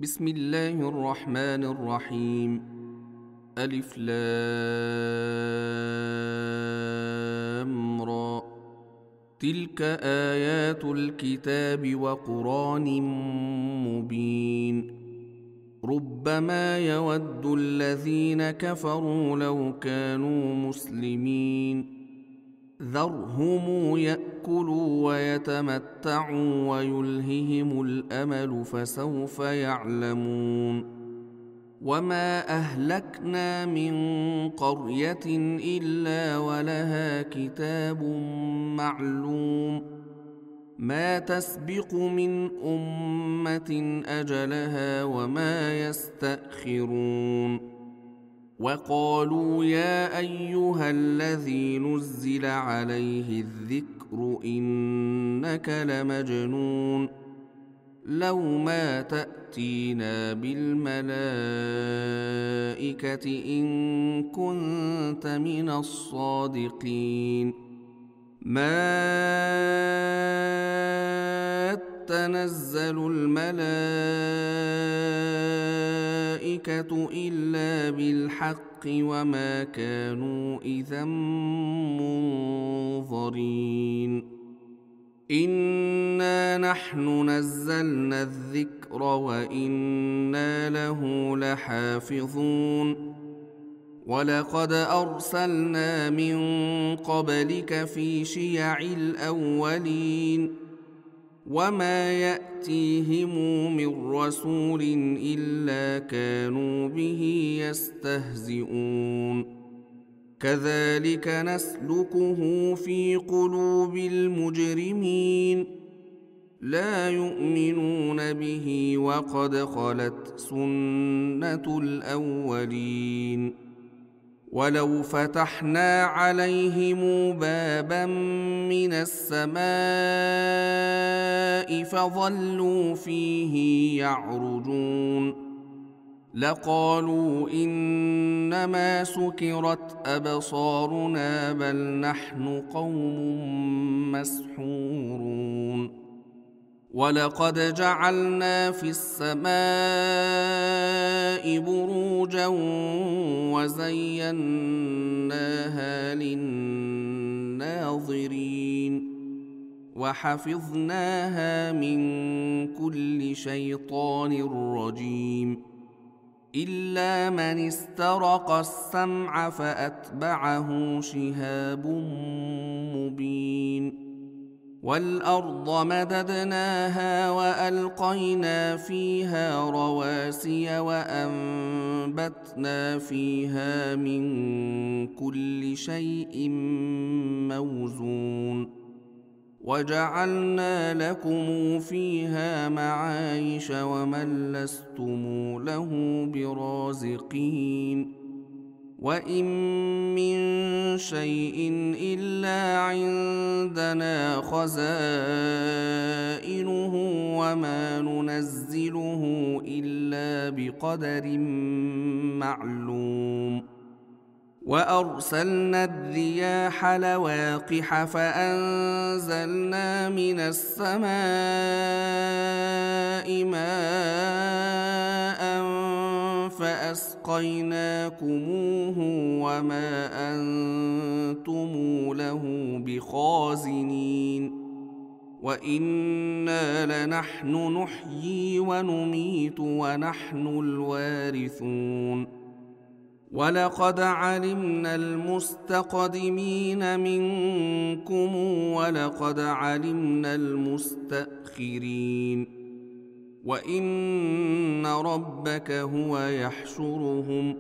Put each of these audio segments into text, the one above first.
بسم الله الرحمن الرحيم. ألف لام را. تلك آيات الكتاب وقرآن مبين. ربما يود الذين كفروا لو كانوا مسلمين. ذرهم يأكلوا ويتمتعوا ويلههم الأمل فسوف يعلمون. وما أهلكنا من قرية إلا ولها كتاب معلوم. ما تسبق من أمة أجلها وما يستأخرون. وقالوا يا أيها الذي نزل عليه الذكر إنك لمجنون. لو ما تأتينا بالملائكة إن كنت من الصادقين. ما تنزل الملائكة إلا بالحق وما كانوا إذا منظرين. إنا نحن نزلنا الذكر وإنا له لحافظون. ولقد أرسلنا من قبلك في شيع الأولين. وما يأتيهم من رسول إلا كانوا به يستهزئون. كذلك نسلكه في قلوب المجرمين. لا يؤمنون به وقد خلت سنة الأولين. ولو فتحنا عليهم بابا من السماء فظلوا فيه يعرجون لقالوا إنما سكرت أبصارنا بل نحن قوم مسحورون. ولقد جعلنا في السماء بروجا وزيناها للناظرين وحفظناها من كل شيطان رجيم إلا من استرق السمع فأتبعه شهاب مبين. والأرض مددناها وألقينا فيها رواسي وأنبتنا فيها من كل شيء موزون. وجعلنا لكم فيها معايش ومن لستم له برازقين. وإن من شيء إلا عندنا خزائنه وما ننزله إلا بقدر معلوم. وأرسلنا الرياح لواقح فأنزلنا من السماء ماء فأسقيناكموه وما أنتم له بخازنين. وإنا لنحن نحيي ونميت ونحن الوارثون. ولقد علمنا المستقدمين منكم ولقد علمنا المستأخرين. وإن ربك هو يحشرهم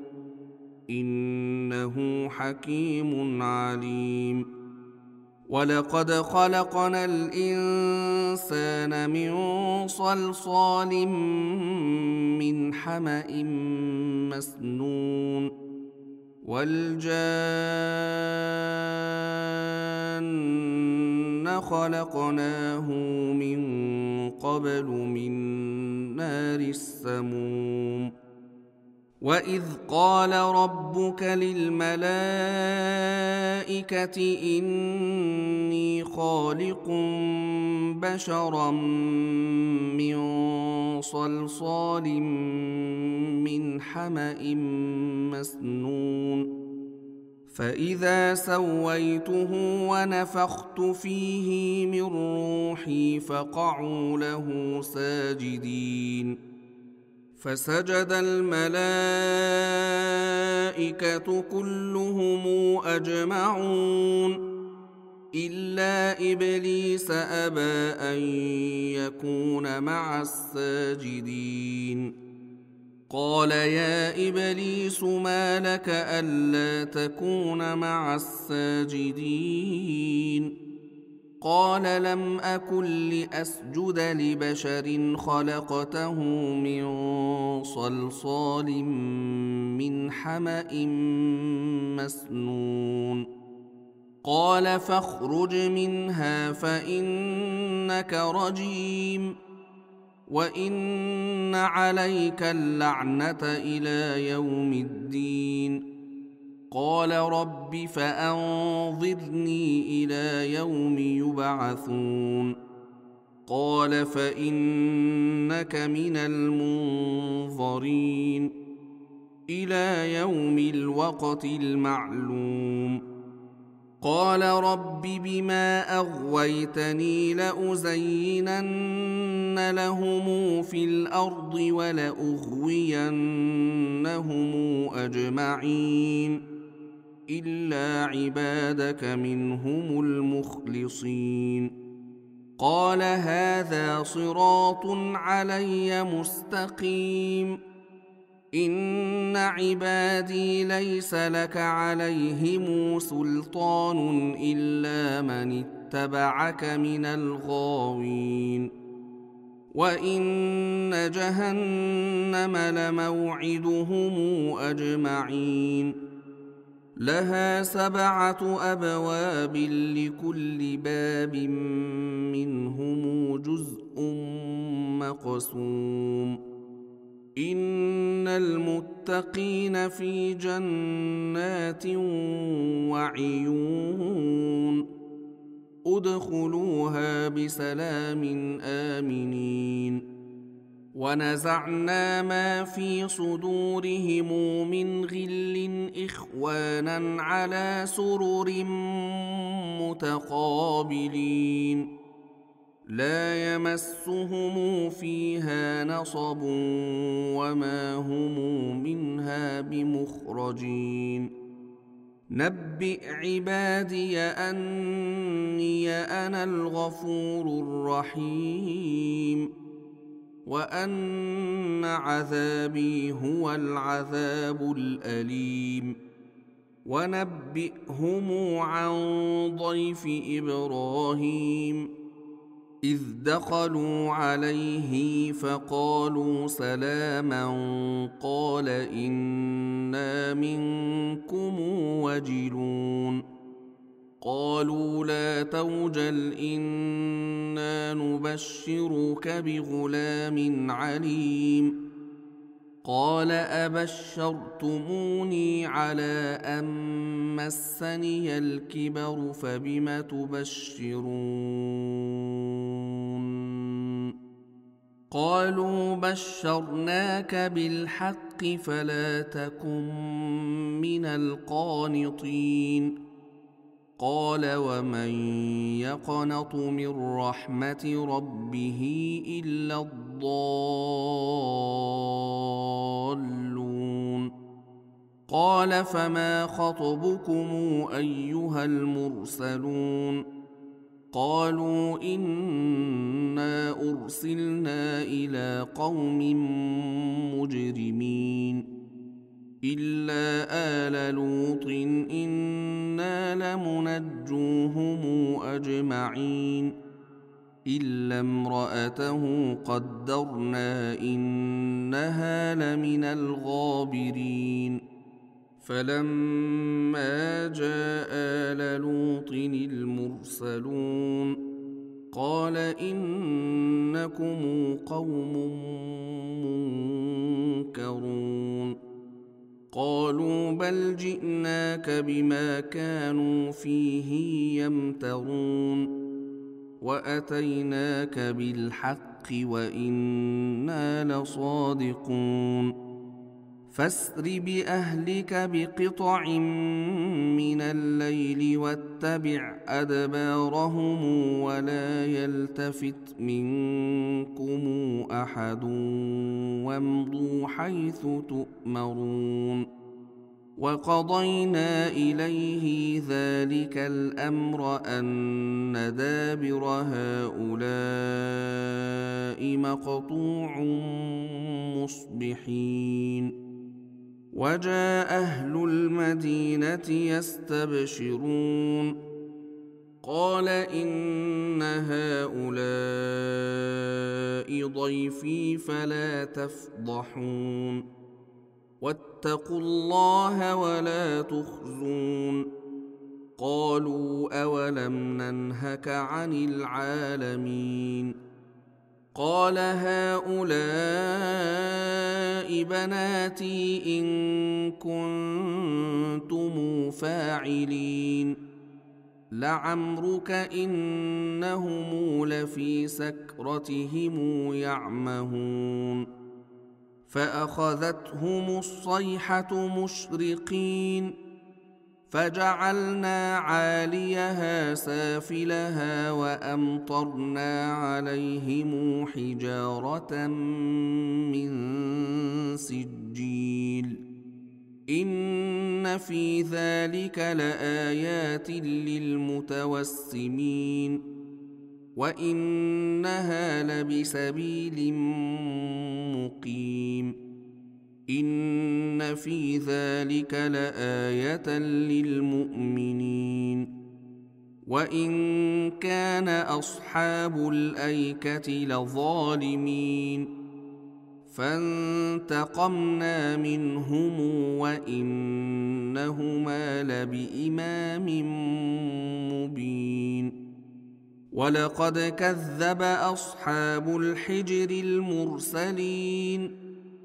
إنه حكيم عليم. ولقد خلقنا الإنسان من صلصال من حمأ مسنون. والجان خلقناه من قبل من نار السموم. وإذ قال ربك للملائكة إني خالق بشرا من صلصال من حمأ مسنون فإذا سويته ونفخت فيه من روحي فقعوا له ساجدين فسجد الملائكة كلهم أجمعون إلا إبليس أبى أن يكون مع الساجدين قال يا إبليس ما لك ألا تكون مع الساجدين قال لم أكن لأسجد لبشر خلقته من صلصال من حمأ مسنون قال فاخرج منها فإنك رجيم وإن عليك اللعنة إلى يوم الدين قال رب فأنظرني إلى يوم يبعثون قال فإنك من المنظرين إلى يوم الوقت المعلوم قال رب بما أغويتني لأزينن لهم في الأرض ولأغوينهم أجمعين إلا عبادك منهم المخلصين قال هذا صراط علي مستقيم إن عبادي ليس لك عليهم سلطان إلا من اتبعك من الغاوين وإن جهنم لموعدهم أجمعين لها 7 أبواب لكل باب منهم جزء مقسوم إن المتقين في جنات وعيون ادخلوها بسلام آمنين ونزعنا ما في صدورهم من غل إخوانا على سرر متقابلين لا يمسهم فيها نصب وما هم منها بمخرجين نبئ عبادي أني أنا الغفور الرحيم وأن عذابي هو العذاب الأليم ونبئهم عن ضيف إبراهيم إذ دخلوا عليه فقالوا سلاما قال إنا منكم وجلون قالوا لا توجل إنا نبشرك بغلام عليم قال أبشرتموني على أن مسني الكبر فبم تبشرون قالوا بشرناك بالحق فلا تكن من القانطين قال ومن يقنط من رحمة ربه إلا الضالون قال فما خطبكم أيها المرسلون قالوا إنا أرسلنا إلى قوم مجرمين إلا آل لوط إنا لمنجوهم أجمعين إلا امرأته قدرنا إنها لمن الغابرين فلما جاء آل لوط المرسلون قال إنكم قوم منكرون قالوا بل جئناك بما كانوا فيه يمترون وأتيناك بالحق وإنا لصادقون فاسر بأهلك بقطع من الليل واتبع أدبارهم ولا يلتفت منكم أحد وامضوا حيث تؤمرون وقضينا إليه ذلك الأمر أن دابر هؤلاء مقطوع مصبحين وجاء أهل المدينة يستبشرون قال إن هؤلاء ضيفي فلا تفضحون واتقوا الله ولا تخزون قالوا أولم ننهك عن العالمين قال هؤلاء بناتي إن كنتم فاعلين لعمرك إنهم لفي سكرتهم يعمهون فأخذتهم الصيحة مشرقين فجعلنا عاليها سافلها وأمطرنا عليهم حجارة من سجيل إن في ذلك لآيات للمتوسمين وإنها لبسبيل مقيم إن في ذلك لآية للمؤمنين وإن كان أصحاب الأيكة لظالمين فانتقمنا منهم وإنهما لبإمام مبين ولقد كذب أصحاب الحجر المرسلين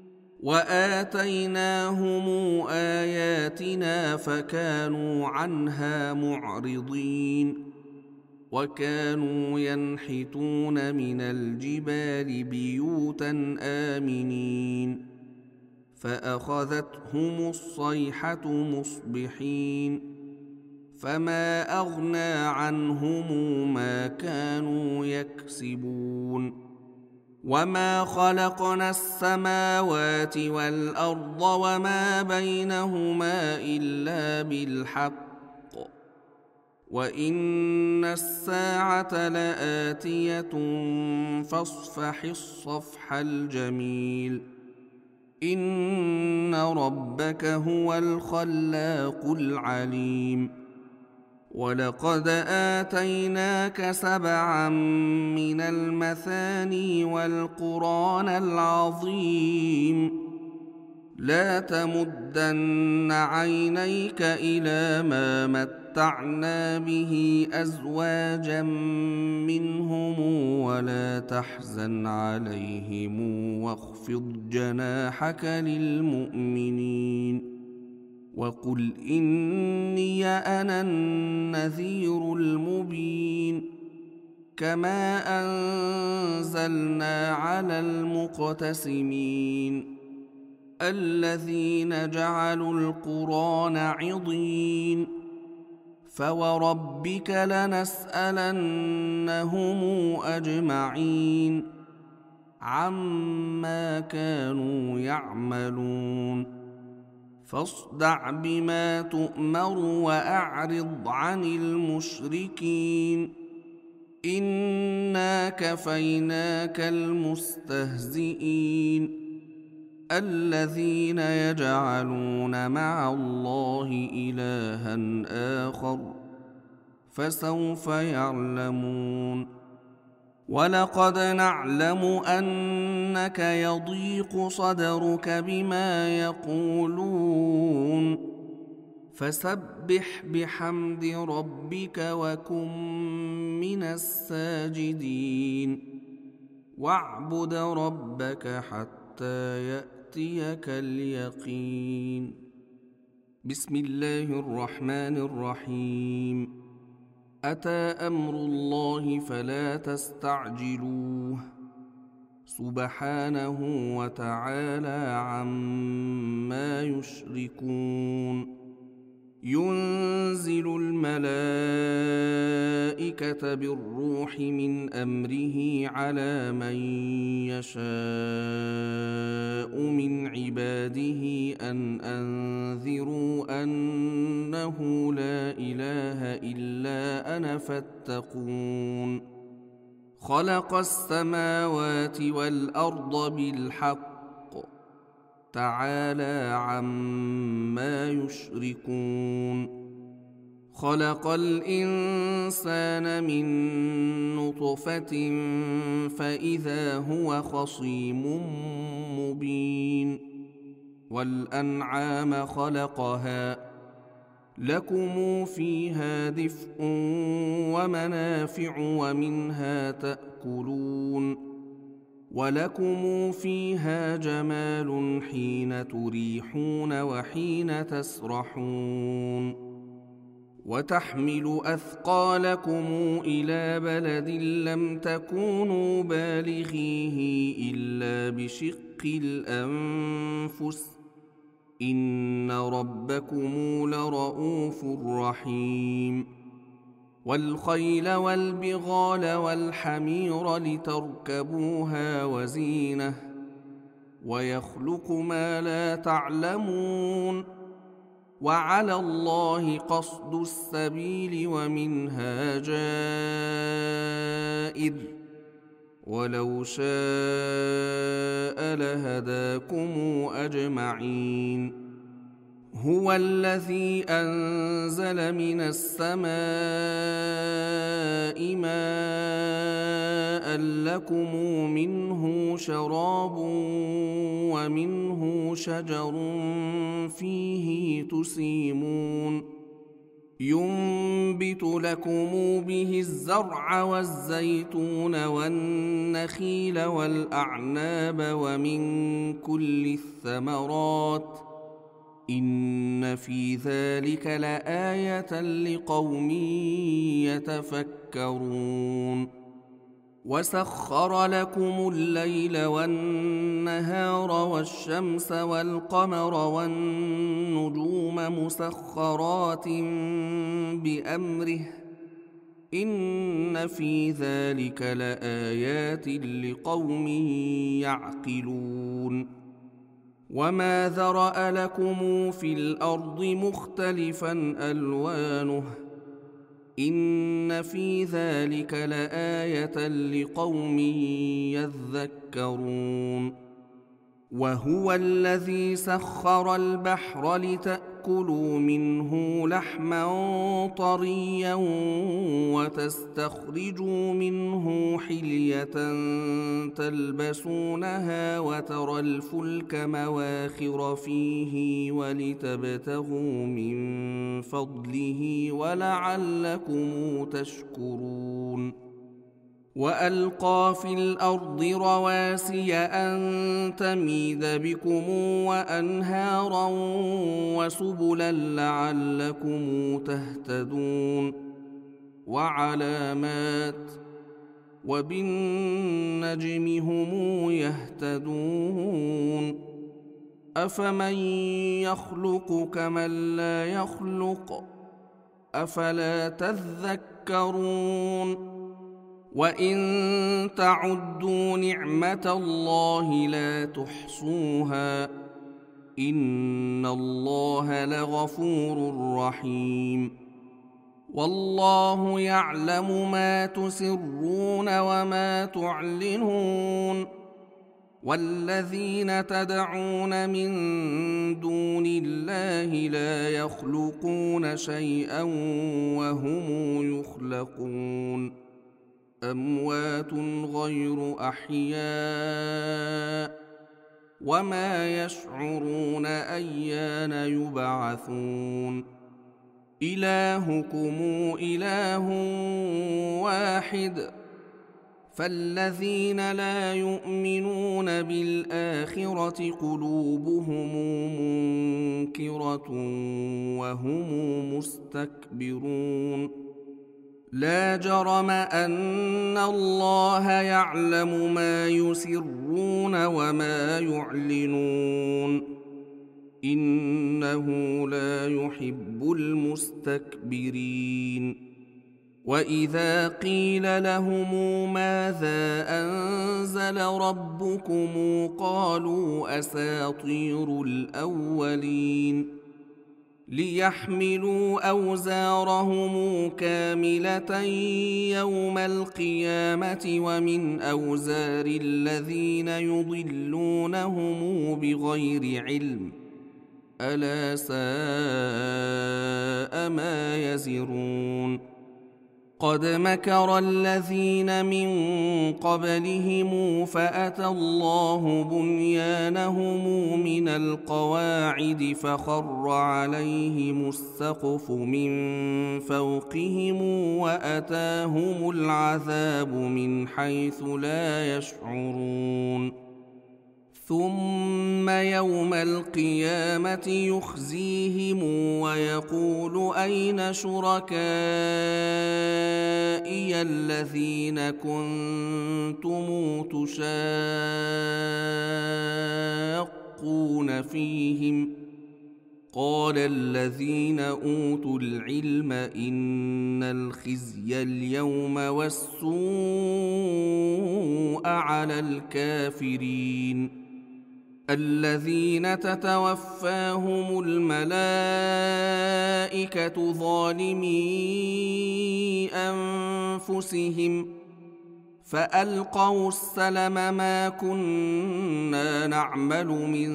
وآتيناهم آياتنا فكانوا عنها معرضين وكانوا ينحتون من الجبال بيوتا آمنين فأخذتهم الصيحة مصبحين فما أغنى عنهم ما كانوا يكسبون وما خلقنا السماوات والأرض وما بينهما إلا بالحق وإن الساعة لآتية فاصفح الصفح الجميل إن ربك هو الخلاق العليم ولقد آتيناك 7 من المثاني والقرآن العظيم لا تمدن عينيك إلى ما متعنا به أزواجا منهم ولا تحزن عليهم واخفض جناحك للمؤمنين وقل إني أنا النذير المبين كما أنزلنا على المقتسمين الذين جعلوا القرآن عضين فوربك لنسألنهم أجمعين عما كانوا يعملون فاصدع بما تؤمر وأعرض عن المشركين إنا كفيناك المستهزئين الذين يجعلون مع الله إلها آخر فسوف يعلمون ولقد نعلم أنك يضيق صدرك بما يقولون فسبح بحمد ربك وكن من الساجدين واعبد ربك حتى يأتيك اليقين بسم الله الرحمن الرحيم. أتى أمر الله فلا تستعجلوه سبحانه وتعالى عما يشركون. ينزل الملائكة بالروح من أمره على من يشاء من عباده أن أنذروا أنه لا إله إلا أنا فاتقون. خلق السماوات والأرض بالحق تعالى عما يشركون. خلق الإنسان من نطفة فإذا هو خصيم مبين. والأنعام خلقها لكم فيها دفء ومنافع ومنها تأكلون. ولكم فيها جمال حين تريحون وحين تسرحون. وتحمل أثقالكم إلى بلد لم تكونوا بالغيه إلا بشق الأنفس إن ربكم لرؤوف رحيم. والخيل والبغال والحمير لتركبوها وزينة ويخلق ما لا تعلمون. وعلى الله قصد السبيل ومنها جائر ولو شاء لهداكم أجمعين. هو الذي أنزل من السماء ماء لكم منه شراب ومنه شجر فيه تسيمون. ينبت لكم به الزرع والزيتون والنخيل والأعناب ومن كل الثمرات إن في ذلك لآية لقوم يتفكرون. وسخر لكم الليل والنهار والشمس والقمر والنجوم مسخرات بأمره إن في ذلك لآيات لقوم يعقلون. وما ذرأ لكم في الأرض مختلفا ألوانه إن في ذلك لآية لقوم يذكرون. وهو الذي سخر البحر لتأكلوا منه لحما طريا وتستخرجوا منه حلية تلبسونها وترى الفلك مواخر فيه ولتبتغوا من فضله ولعلكم تشكرون. وألقى في الأرض رواسي أن تميد بكم وأنهارا وسبلا لعلكم تهتدون. وعلامات وبالنجم هم يهتدون. أفمن يخلق كمن لا يخلق أفلا تذكرون. وإن تعدوا نعمة الله لا تحصوها إن الله لغفور رحيم. والله يعلم ما تسرون وما تعلنون. والذين تدعون من دون الله لا يخلقون شيئا وهم يخلقون. أموات غير أحياء وما يشعرون أيان يبعثون. إلهكم إله واحد فالذين لا يؤمنون بالآخرة قلوبهم منكرة وهم مستكبرون لا جرم أن الله يعلم ما يسرون وما يعلنون إنه لا يحب المستكبرين وإذا قيل لهم ماذا أنزل ربكم قالوا أساطير الأولين ليحملوا أوزارهم كاملة يوم القيامة ومن أوزار الذين يضلونهم بغير علم ألا ساء ما يزرون قد مكر الذين من قبلهم فأتى الله بنيانهم من القواعد فخر عليهم السقف من فوقهم وأتاهم العذاب من حيث لا يشعرون ثم يوم القيامة يخزيهم ويقول أين شركائي الذين كنتم تشاقون فيهم قال الذين أوتوا العلم إن الخزي اليوم والسوء على الكافرين الذين تتوفاهم الملائكة ظالمي أنفسهم فألقوا السلم ما كنا نعمل من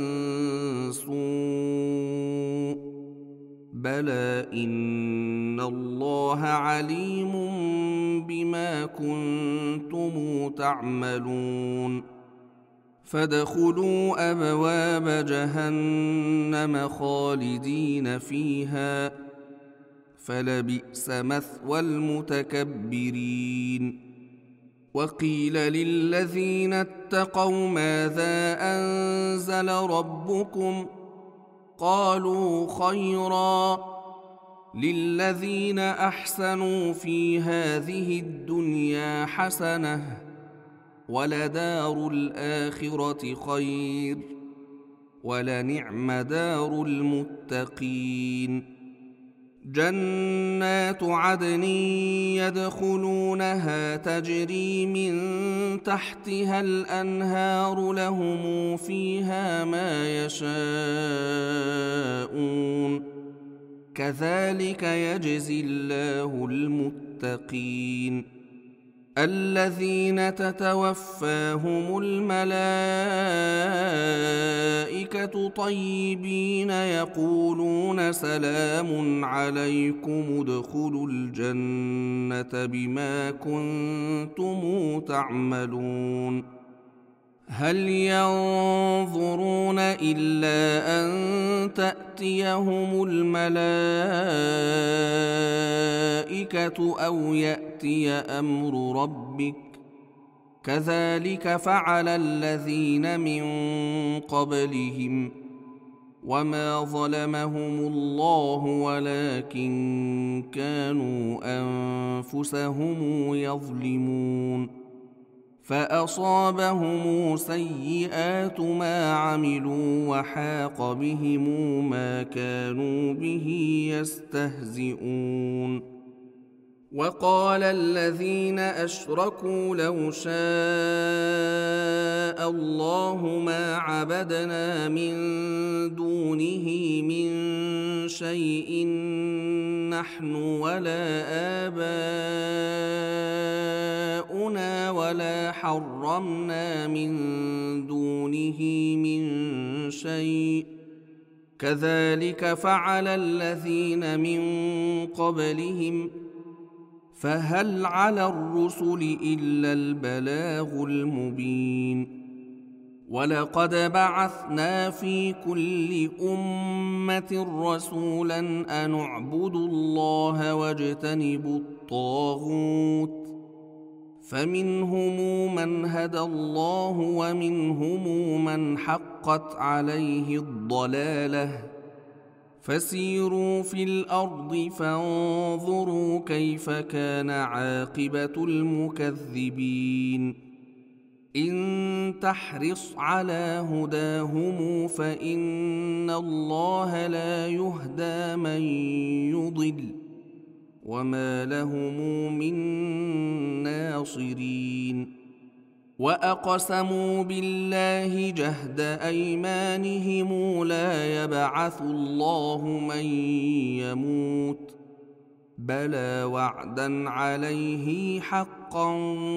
سوء بلى إن الله عليم بما كنتم تعملون فادخلوا أبواب جهنم خالدين فيها فلبئس مثوى المتكبرين وقيل للذين اتقوا ماذا أنزل ربكم قالوا خيرا للذين أحسنوا في هذه الدنيا حسنة ولدار الآخرة خير ولنعم دار المتقين جنات عدن يدخلونها تجري من تحتها الأنهار لهم فيها ما يشاءون كذلك يجزي الله المتقين الذين تتوفاهم الملائكة طيبين يقولون سلام عليكم ادخلوا الجنة بما كنتم تعملون هل ينظرون إلا أن تأتيهم الملائكة أو يأتي أمر ربك كذلك فعل الذين من قبلهم وما ظلمهم الله ولكن كانوا أنفسهم يظلمون فأصابهم سيئات ما عملوا وحاق بهم ما كانوا به يستهزئون وقال الذين أشركوا لو شاء الله ما عبدنا من دونه من شيء نحن ولا آباؤنا ولا حرمنا من دونه من شيء كذلك فعل الذين من قبلهم فهل على الرسل إلا البلاغ المبين ولقد بعثنا في كل أمة رسولا أن اعبدوا الله واجتنبوا الطاغوت فمنهم من هدى الله ومنهم من حقت عليه الضلالة فسيروا في الأرض فانظروا كيف كان عاقبة المكذبين إن تحرص على هداهم فإن الله لا يهدى من يضل وما لهم من ناصرين وأقسموا بالله جهد أيمانهم لا يبعث الله من يموت بلى وعدا عليه حقا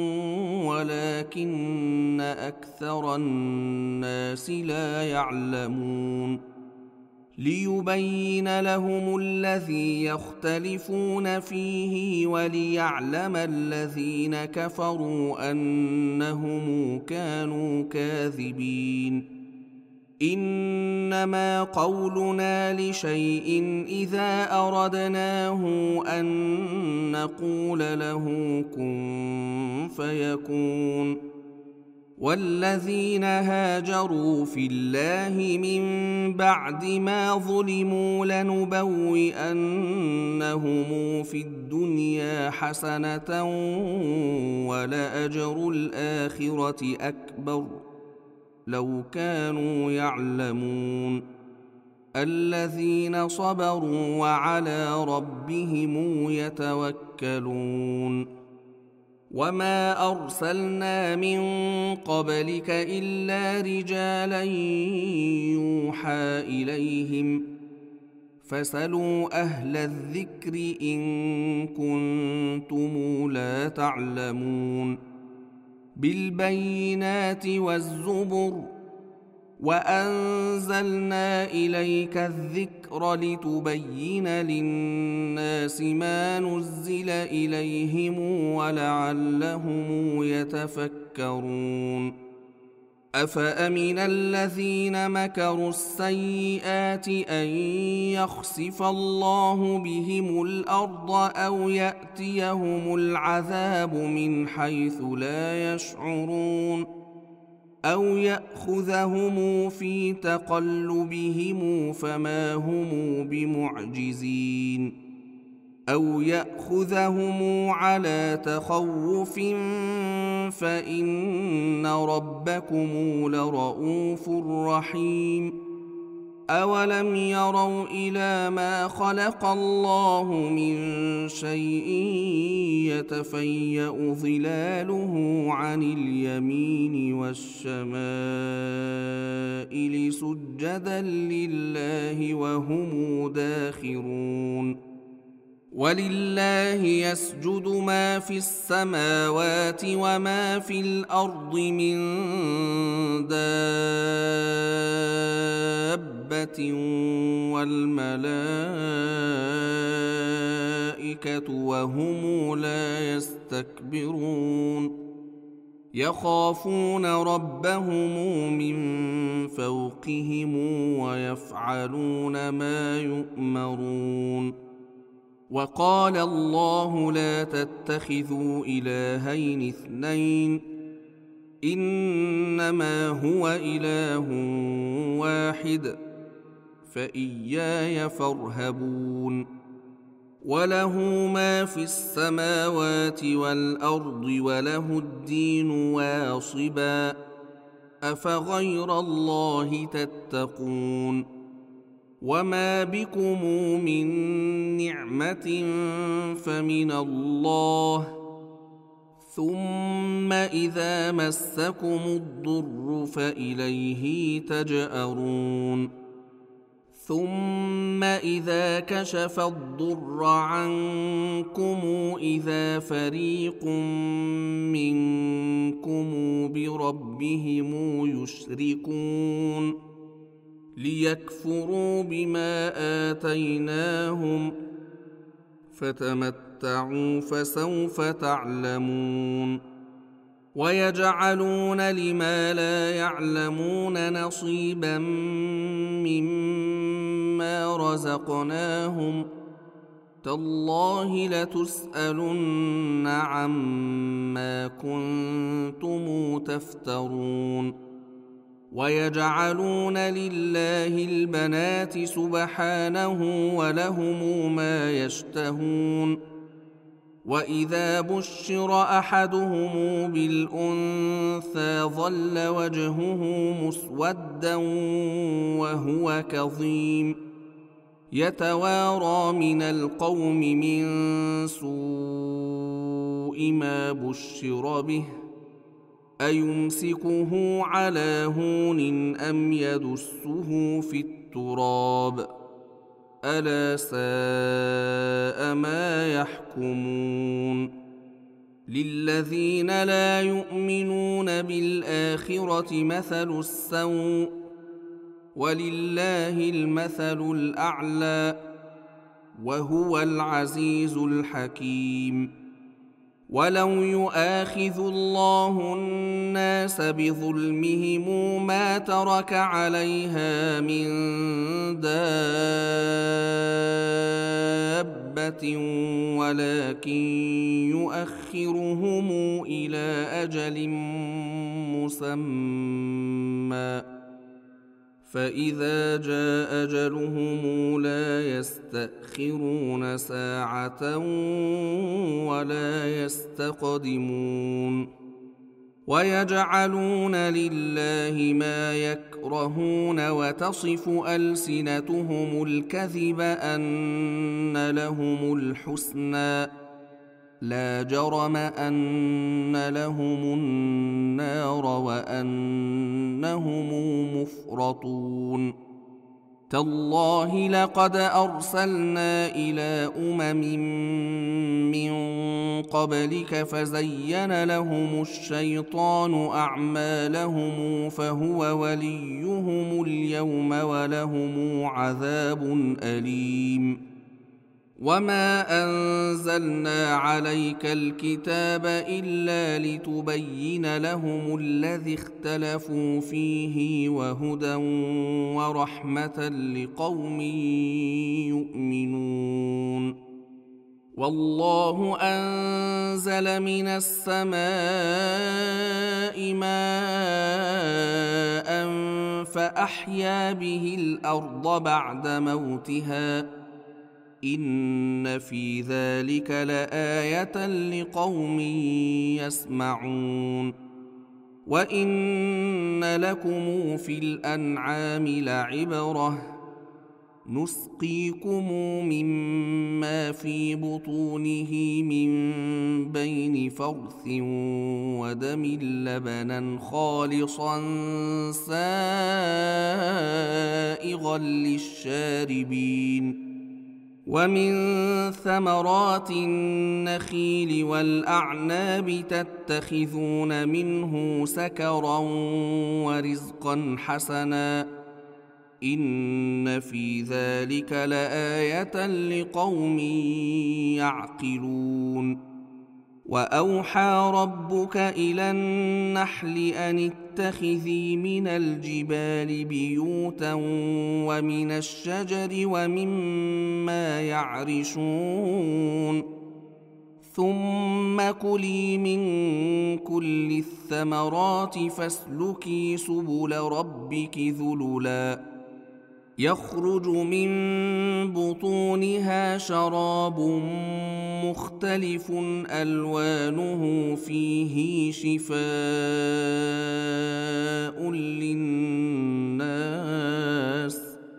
ولكن أكثر الناس لا يعلمون ليبين لهم الذي يختلفون فيه وليعلم الذين كفروا أنهم كانوا كاذبين إنما قولنا لشيء إذا أردناه أن نقول له كن فيكون والذين هاجروا في الله من بعد ما ظلموا لنبوئنهم في الدنيا حسنة ولأجر الآخرة أكبر لو كانوا يعلمون الذين صبروا وعلى ربهم يتوكلون وما أرسلنا من قبلك إلا رجالا يوحى إليهم فاسألوا أهل الذكر إن كنتم لا تعلمون بالبينات والزبر وأنزلنا إليك الذكر لتبين للناس ما نزل إليهم ولعلهم يتفكرون أفأمن الذين مكروا السيئات أن يخسف الله بهم الأرض أو يأتيهم العذاب من حيث لا يشعرون أو يأخذهم في تقلبهم فما هم بمعجزين أو يأخذهم على تخوف فإن ربكم لرؤوف رحيم أولم يروا إلى ما خلق الله من شيء يتفيأ ظلاله عن اليمين والشمائل سجدا لله وهم داخرون ولله يسجد ما في السماوات وما في الأرض من دابة والملائكة وهم لا يستكبرون يخافون ربهم من فوقهم ويفعلون ما يؤمرون وقال الله لا تتخذوا إلهين اثنين إنما هو إله واحد فإياي فارهبون وله ما في السماوات والأرض وله الدين واصبا أفغير الله تتقون وما بكم من نعمة فمن الله ثم إذا مسكم الضر فإليه تجأرون ثم إذا كشف الضر عنكم إذا فريق منكم بربهم يشركون ليكفروا بما آتيناهم فتمتعوا فسوف تعلمون ويجعلون لما لا يعلمون نصيبا مما رزقناهم تالله لتسألن عما كنتم تفترون ويجعلون لله البنات سبحانه ولهم ما يشتهون وإذا بشر أحدهم بالأنثى ظل وجهه مسودا وهو كظيم يتوارى من القوم من سوء ما بشر به أيمسكه على هون أم يدسه في التراب ألا ساء ما يحكمون للذين لا يؤمنون بالآخرة مثل السوء ولله المثل الأعلى وهو العزيز الحكيم ولو يؤاخذ الله الناس بظلمهم ما ترك عليها من دابة ولكن يؤخرهم إلى أجل مسمى فإذا جاء أجلهم لا يستأخرون ساعة ولا يستقدمون ويجعلون لله ما يكرهون وتصف ألسنتهم الكذب أن لهم الحسنى لا جرم أن لهم النار وأنهم مفرطون تالله لقد أرسلنا إلى من قبلك فزين لهم الشيطان أعمالهم فهو وليهم اليوم ولهم عذاب أليم وما أنزلنا عليك الكتاب إلا لتبين لهم الذي اختلفوا فيه وهدى ورحمة لقوم يؤمنون والله أنزل من السماء ماء فأحيا به الأرض بعد موتها إن في ذلك لآية لقوم يسمعون وإن لكم في الأنعام لعبرة نسقيكم مما في بطونه من بين فرث ودم لبنا خالصا سائغا للشاربين ومن ثمرات النخيل والأعناب تتخذون منه سكرا ورزقا حسنا إن في ذلك لآية لقوم يعقلون وأوحى ربك إلى النحل أن اتخذي من الجبال بيوتا ومن الشجر ومما يعرشون ثم كلي من كل الثمرات فاسلكي سبل ربك ذللا يخرج من بطونها شراب مختلف ألوانه فيه شفاء للناس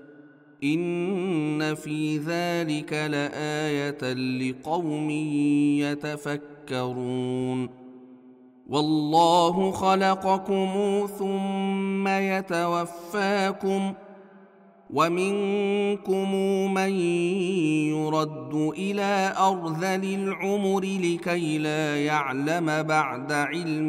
إن في ذلك لآية لقوم يتفكرون والله خلقكم ثم يتوفاكم ومنكم من يرد إلى أرذل العمر لكي لا يعلم بعد علم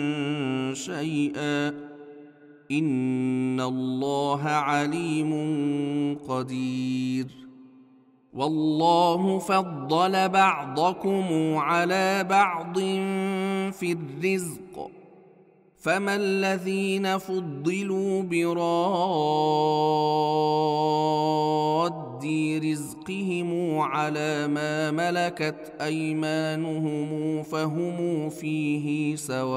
شيئا إن الله عليم قدير والله فضل بعضكم على بعض في الرزق فما الذين فضلوا براد رزقهم على ما ملكت أيمانهم فهم فيه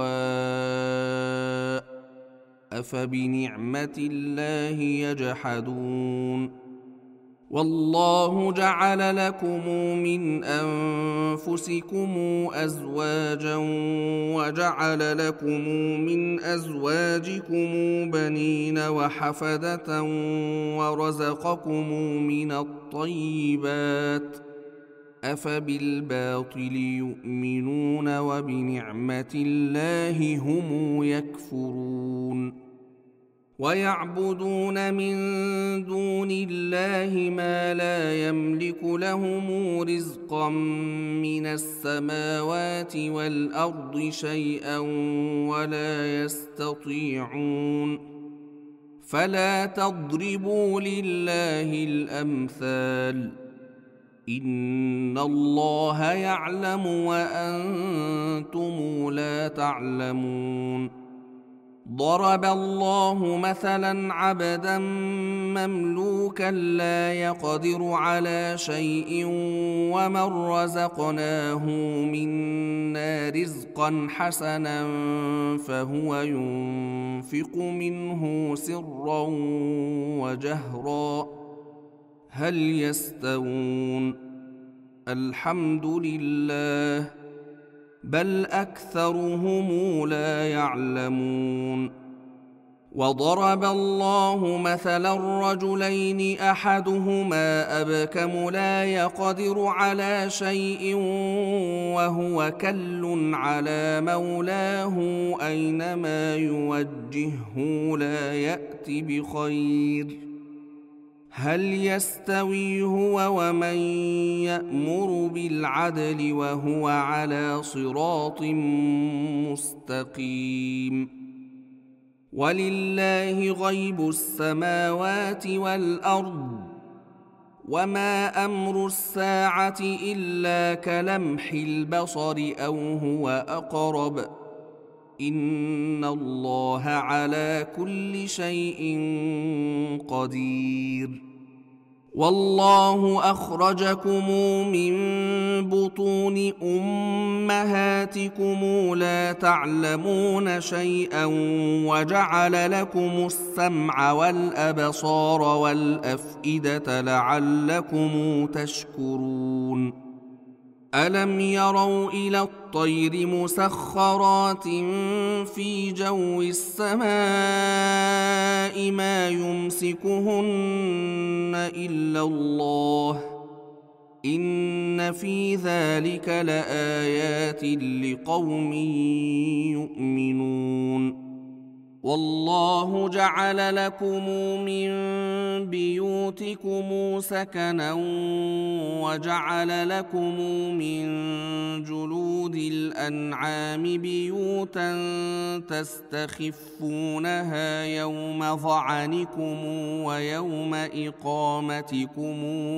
سواء أفبنعمة الله يجحدون والله جعل لكم من أنفسكم أزواجا وجعل لكم من أزواجكم بنين وحفدة ورزقكم من الطيبات أفبالباطل يؤمنون وبنعمة الله هم يكفرون ويعبدون من دون الله ما لا يملك لهم رزقا من السماوات والأرض شيئا ولا يستطيعون فلا تضربوا لله الأمثال إن الله يعلم وأنتم لا تعلمون ضرب الله مثلا عبدا مملوكا لا يقدر على شيء ومن رزقناه منا رزقا حسنا فهو ينفق منه سرا وجهرا هل يستوون الحمد لله بل أكثرهم لا يعلمون وضرب الله مثلا رجلين أحدهما أبكم لا يقدر على شيء وهو كل على مولاه أينما يوجهه لا يأت بخير هل يستوي هو ومن يأمر بالعدل وهو على صراط مستقيم ولله غيب السماوات والأرض وما أمر الساعة إلا كلمح البصر أو هو أقرب إن الله على كل شيء قدير والله أخرجكم من بطون أمهاتكم لا تعلمون شيئا وجعل لكم السمع والأبصار والأفئدة لعلكم تشكرون ألم يروا إلى الطير مسخرات في جو السماء ما يمسكهن إلا الله إن في ذلك لآيات لقوم يؤمنون والله جعل لكم من بيوتكم سكنا وجعل لكم من جلود الأنعام بيوتا تستخفونها يوم ظعنكم ويوم إقامتكم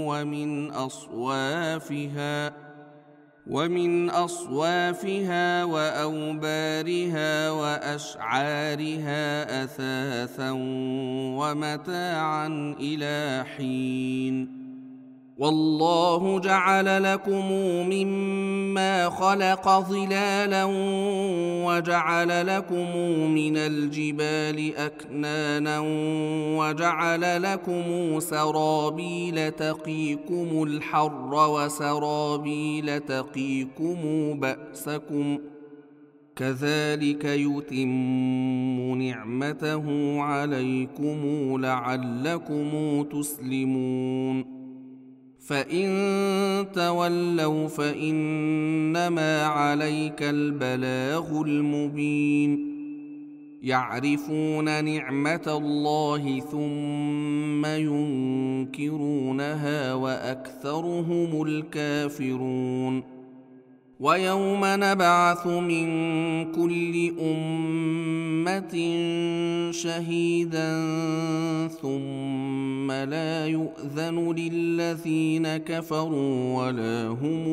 ومن أصوافها وأوبارها وأشعارها أثاثا ومتاعا إلى حين والله جعل لكم مما خلق ظلالا وجعل لكم من الجبال أكنانا وجعل لكم سرابيل تقيكم الحر وسرابيل تقيكم بأسكم كذلك يتم نعمته عليكم لعلكم تسلمون فإن تولوا فإنما عليك البلاغ المبين يعرفون نعمة الله ثم ينكرونها وأكثرهم الكافرون ويوم نبعث من كل أمة شهيدا ثم لا يؤذن للذين كفروا ولا هم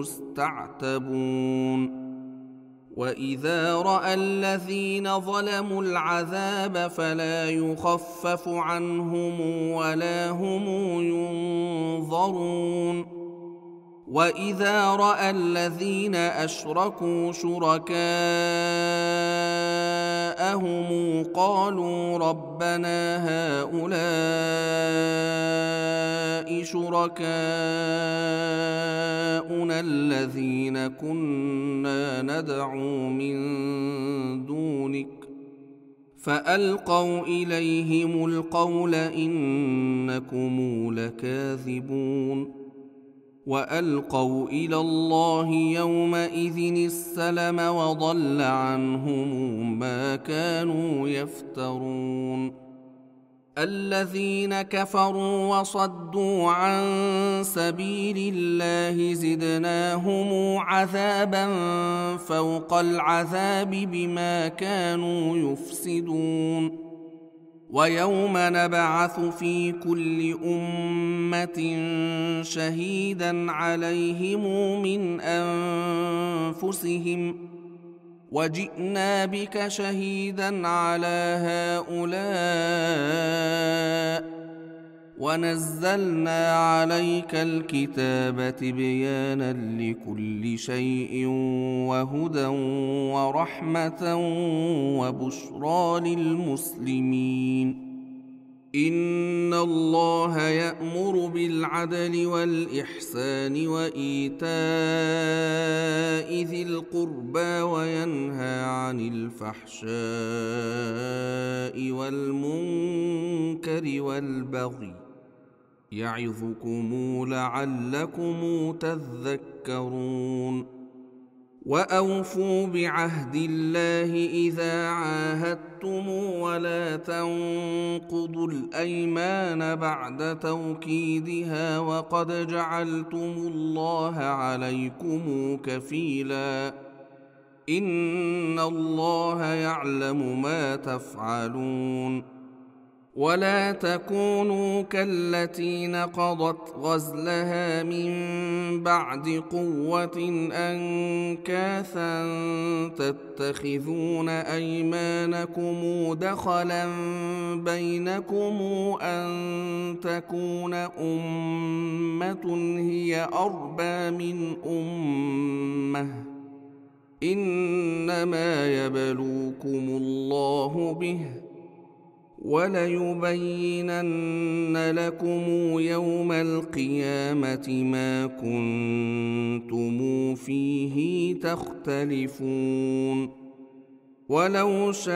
يستعتبون وإذا رأى الذين ظلموا العذاب فلا يخفف عنهم ولا هم ينظرون وإذا رأى الذين أشركوا شركاءهم قالوا ربنا هؤلاء شركاؤنا الذين كنا ندعو من دونك فألقوا إليهم القول إنكم لكاذبون وألقوا إلى الله يومئذ السلم وضل عنهم ما كانوا يفترون الذين كفروا وصدوا عن سبيل الله زدناهم عذابا فوق العذاب بما كانوا يفسدون ويوم نبعث في كل أمة شهيدا عليهم من أنفسهم وجئنا بك شهيدا على هؤلاء ونزلنا عليك الكتاب تبيانا لكل شيء وهدى ورحمة وبشرى للمسلمين إن الله يأمر بالعدل والإحسان وإيتاء ذي القربى وينهى عن الفحشاء والمنكر والبغي يعظكم لعلكم تذكرون وأوفوا بعهد الله إذا عاهدتم ولا تنقضوا الأيمان بعد توكيدها وقد جعلتم الله عليكم كفيلا إن الله يعلم ما تفعلون ولا تكونوا كالتي نقضت غزلها من بعد قوة أنكاثا تتخذون أيمانكم دخلا بينكم أن تكون أمة هي أربى من أمة إنما يبلوكم الله به وليبينن لكم يوم القيامة ما كنتم فيه تختلفون ولو شاء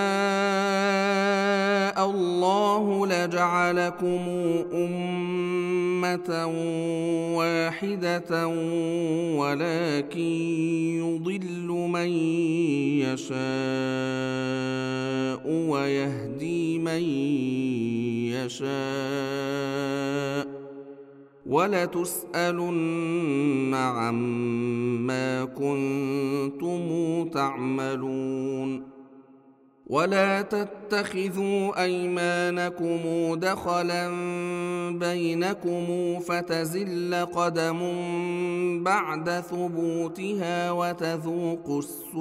الله لجعلكم أمة واحدة ولكن يضل من يشاء ويهدي من يشاء ولتسألن عما كنتم تعملون ولا تتخذوا أيمانكم دخلا بينكم فتزل قدم بعد ثبوتها وتذوقوا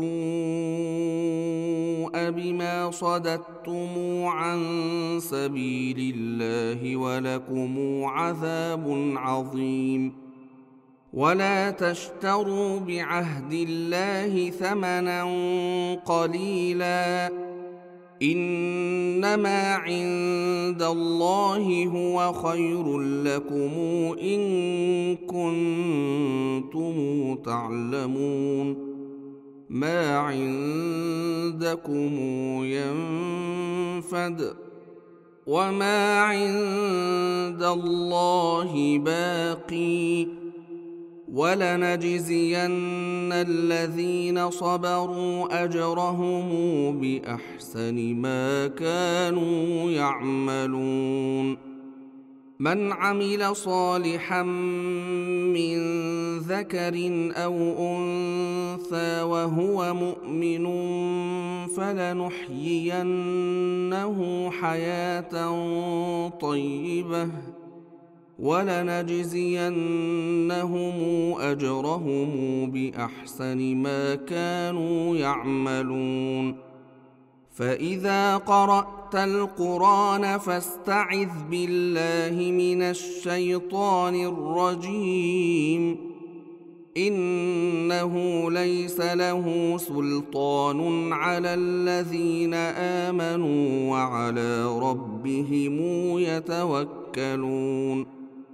السوء بما صددتم عن سبيل الله ولكم عذاب عظيم ولا تشتروا بعهد الله ثمنا قليلا إنما عند الله هو خير لكم إن كنتم تعلمون ما عندكم ينفد وما عند الله باقي ولنجزين الذين صبروا أجرهم بأحسن ما كانوا يعملون من عمل صالحا من ذكر أو أنثى وهو مؤمن فلنحيينه حياة طيبة ولنجزينهم أجرهم بأحسن ما كانوا يعملون فإذا قرأت القرآن فاستعذ بالله من الشيطان الرجيم إنه ليس له سلطان على الذين آمنوا وعلى ربهم يتوكلون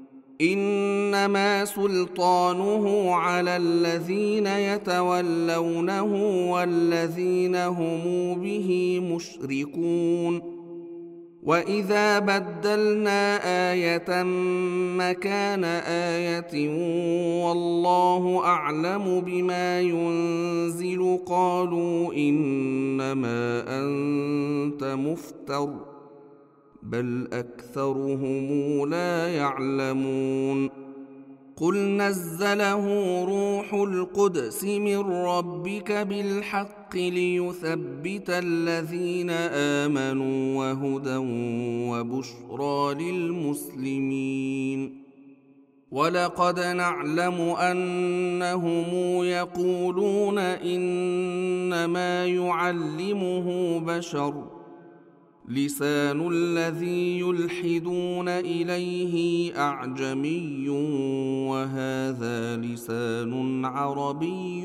إنما سلطانه على الذين يتولونه والذين هم به مشركون وإذا بدلنا آية مكان آية والله أعلم بما ينزل قالوا إنما أنت مفتر بل أكثرهم لا يعلمون قل نزله روح القدس من ربك بالحق ليثبت الذين آمنوا وهدى وبشرى للمسلمين ولقد نعلم أنهم يقولون إنما يعلمه بشر لسان الذي يلحدون إليه أعجمي وهذا لسان عربي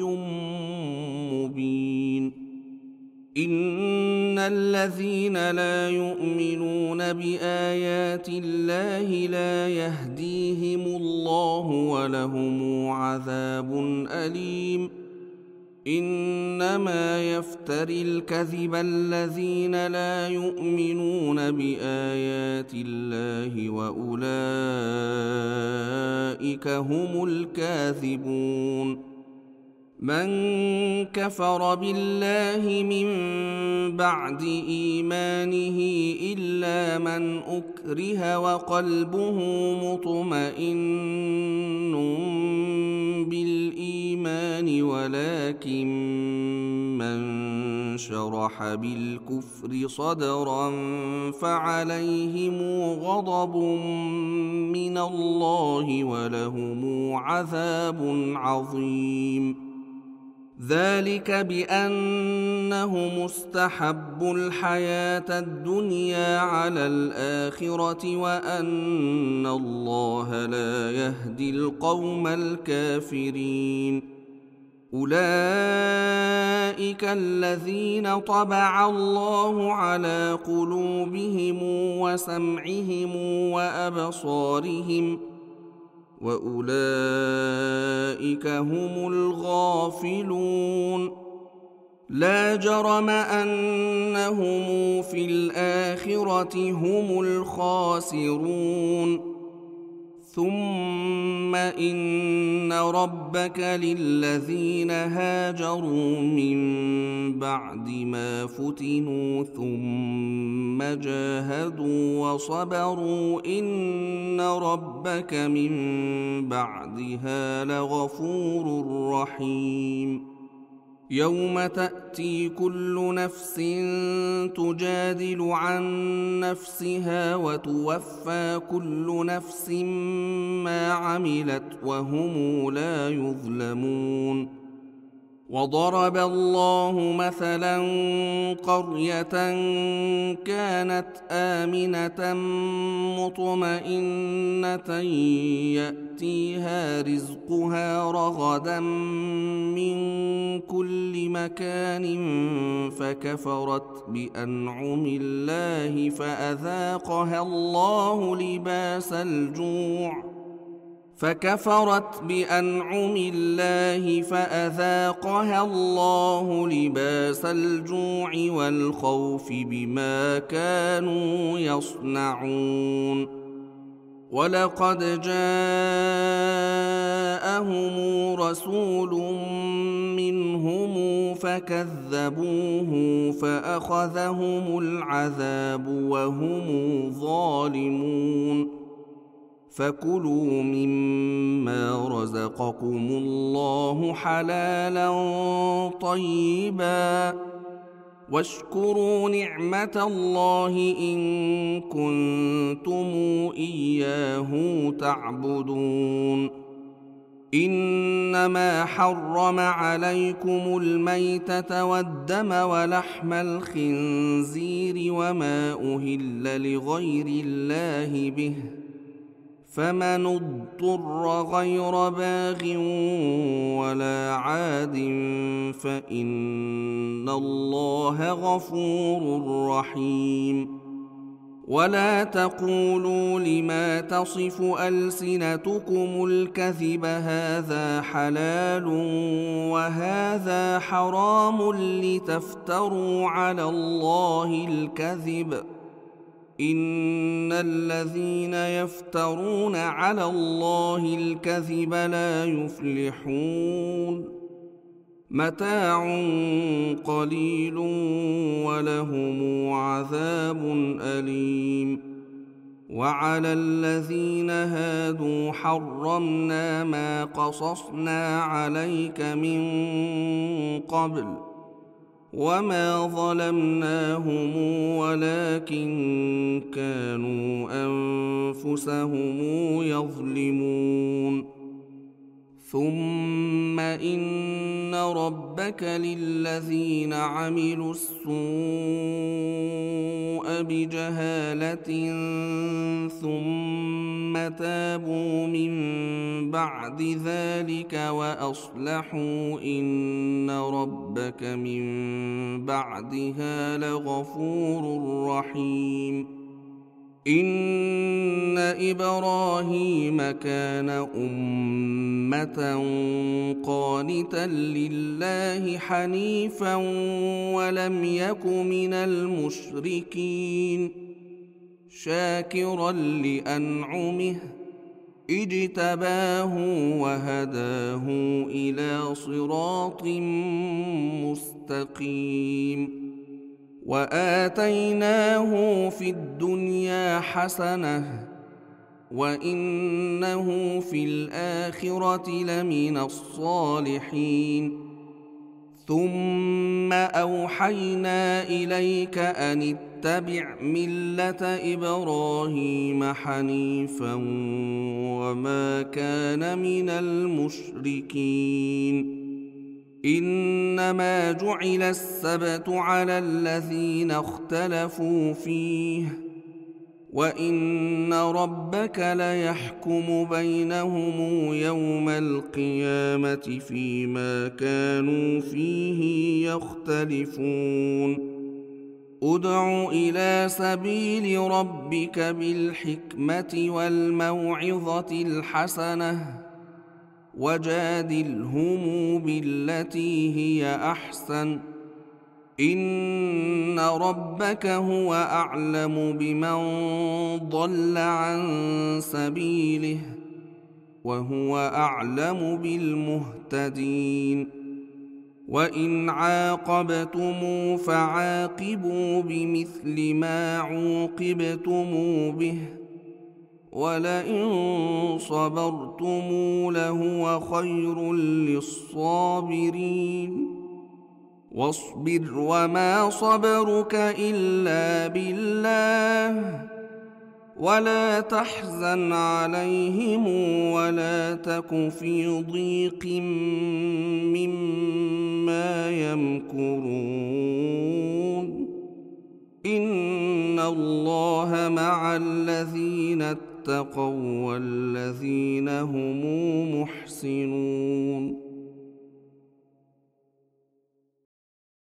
مبين إن الذين لا يؤمنون بآيات الله لا يهديهم الله ولهم عذاب أليم إنما يفتري الكذب الذين لا يؤمنون بآيات الله وأولئك هم الكاذبون من كفر بالله من بعد إيمانه إلا من أكره وقلبه مطمئن بالإيمان ولكن من شرح بالكفر صدرا فعليهم غضب من الله ولهم عذاب عظيم ذلك بأنه مستحب الحياة الدنيا على الآخرة وأن الله لا يهدي القوم الكافرين أولئك الذين طبع الله على قلوبهم وسمعهم وأبصارهم وأولئك هم الغافلون لا جرم أنهم في الآخرة هم الخاسرون ثم إن ربك للذين هاجروا من بعد ما فتنوا ثم جاهدوا وصبروا إن ربك من بعدها لغفور رحيم يوم تأتي كل نفس تجادل عن نفسها وتوفى كل نفس ما عملت وهم لا يظلمون وضرب الله مثلا قرية كانت آمنة مطمئنة يأتيها رزقها رغدا من كل مكان فكفرت بأنعم الله فأذاقها الله لباس الجوع والخوف بما كانوا يصنعون ولقد جاءهم رسول منهم فكذبوه فأخذهم العذاب وهم ظالمون فكلوا مما رزقكم الله حلالا طيبا واشكروا نعمة الله إن كنتم إياه تعبدون إنما حرم عليكم الميتة والدم ولحم الخنزير وما أهل لغير الله به فمن اضطر غير باغ ولا عاد فإن الله غفور رحيم. ولا تقولوا لما تصف ألسنتكم الكذب هذا حلال وهذا حرام لتفتروا على الله الكذب إن الذين يفترون على الله الكذب لا يفلحون. متاع قليل ولهم عذاب أليم. وعلى الذين هادوا حرمنا ما قصصنا عليك من قبل وما ظلمناهم ولكن كانوا أنفسهم يظلمون. ثم إن ربك للذين عملوا السوء بجهالة ثم تابوا من بعد ذلك وأصلحوا إن ربك من بعدها لغفور رحيم. إن إبراهيم كان أمة قانتا لله حنيفا ولم يك من المشركين شاكرا لأنعمه اجتباه وهداه إلى صراط مستقيم. وآتيناه في الدنيا حسنة وإنه في الآخرة لمن الصالحين. ثم أوحينا إليك أن اتبع ملة إبراهيم حنيفا وما كان من المشركين. إنما جعل السبت على الذين اختلفوا فيه وإن ربك ليحكم بينهم يوم القيامة فيما كانوا فيه يختلفون. ادع إلى سبيل ربك بالحكمة والموعظة الحسنة وجادلهم بالتي هي أحسن إن ربك هو أعلم بمن ضل عن سبيله وهو أعلم بالمهتدين. وإن عاقبتم فعاقبوا بمثل ما عوقبتم به ولئن صبرتم لهو خير للصابرين. واصبر وما صبرك إلا بالله ولا تحزن عليهم ولا تك في ضيق مما يمكرون. إن الله مع الذين اتقوا والذين هم محسنون.